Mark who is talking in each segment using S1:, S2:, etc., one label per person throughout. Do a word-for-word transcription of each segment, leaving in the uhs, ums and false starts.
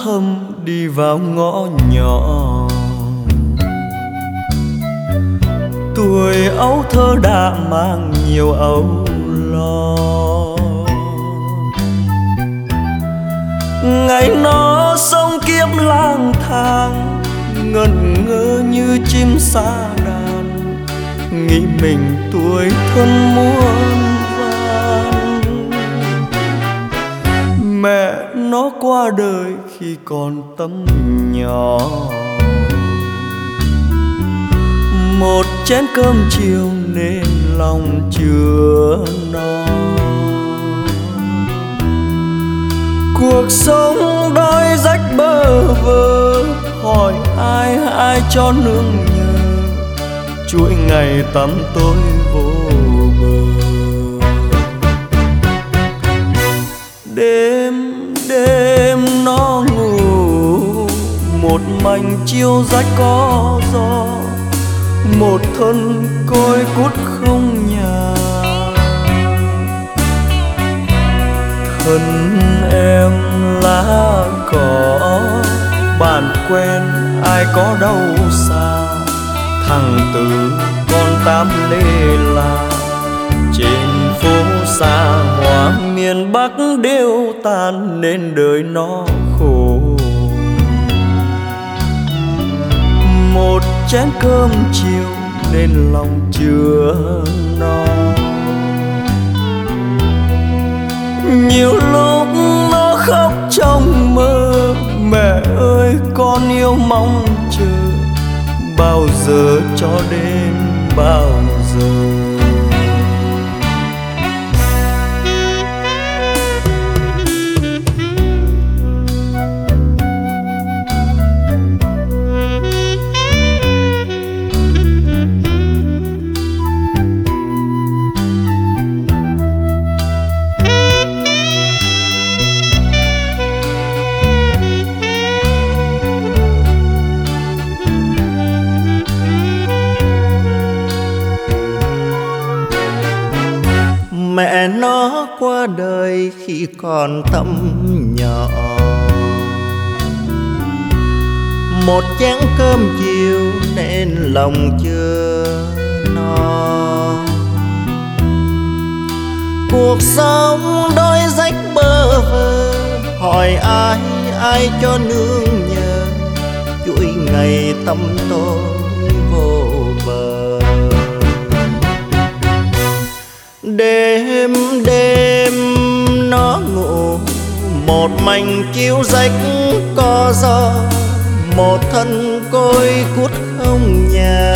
S1: thầm đi vào ngõ nhỏ. Tuổi ấu thơ đã mang nhiều âu lo. Ngày nó sống kiếp lang thang, ngẩn ngơ như chim sa đàn, nghĩ mình tuổi thân muôn vàn. Mẹ nó qua đời khi còn tấm nhỏ, một chén cơm chiều nên lòng chưa no. Cuộc sống đói rách bơ vơ, hỏi ai ai cho nương nhờ, chuỗi ngày tăm tối vô bờ. Đêm đêm nó ngủ, một mảnh chiêu rách có gió, một thân côi cút không nhà. Thân em lá cỏ, bạn quen ai có đâu xa. Thằng Từ con Tám Lê La, trên phố xa hoa miền Bắc đều tan nên đời nó khổ. Một chén cơm chiều nên lòng chưa no. Nhiều lúc nó khóc trong mơ, mẹ ơi con yêu mong chờ, bao giờ cho đến bao giờ.
S2: Mẹ nó qua đời khi còn tấm nhỏ, một chén cơm chiều nên lòng chưa no. Cuộc sống đói rách bơ vơ, hỏi ai ai cho nương nhờ, chuỗi ngày tăm tối vô bờ. Đêm đêm nó ngủ, một mảnh chiếu rách có gió, một thân côi cút không nhà.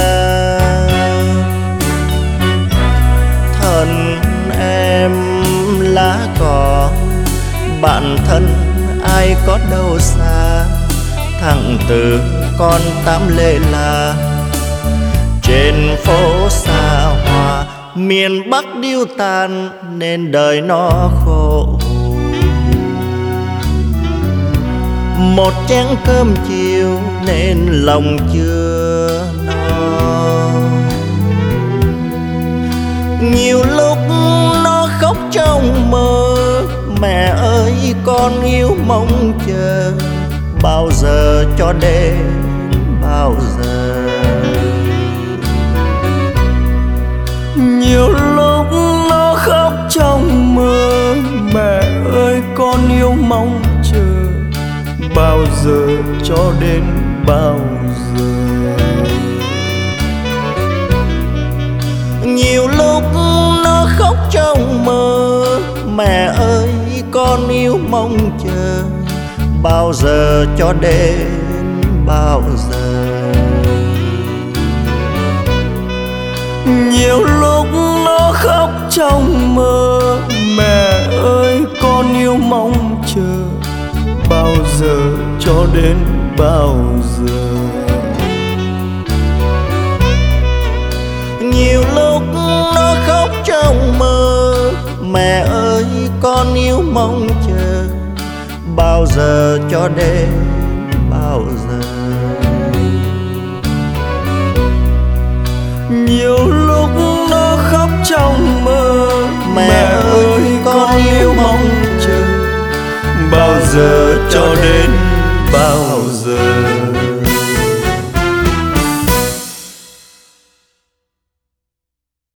S2: Thân em lá cỏ, bạn thân ai có đâu xa. Thằng Từ con Tám Lê La, trên phố xa hoa miền Bắc điêu tàn nên đời nó khổ. Một chén cơm chiều nên lòng chưa no. Nhiều lúc nó khóc trong mơ, mẹ ơi con yêu mong chờ, bao giờ cho đến bao giờ.
S1: Nhiều lúc nó khóc trong mơ, mẹ ơi con yêu mong chờ, bao giờ cho đến bao giờ.
S2: Nhiều lúc nó khóc trong mơ, mẹ ơi con yêu mong chờ, bao giờ cho đến bao giờ.
S1: Nhiều lúc nó khóc trong mơ, mẹ ơi con yêu mong chờ, bao giờ cho đến bao giờ.
S2: Nhiều lúc nó khóc trong mơ, mẹ ơi con yêu mong chờ, bao giờ cho đến bao giờ.
S1: Nhiều lúc nó khóc trong mơ,
S2: mẹ ơi con yêu mong chờ,
S1: bao giờ cho đến bao giờ.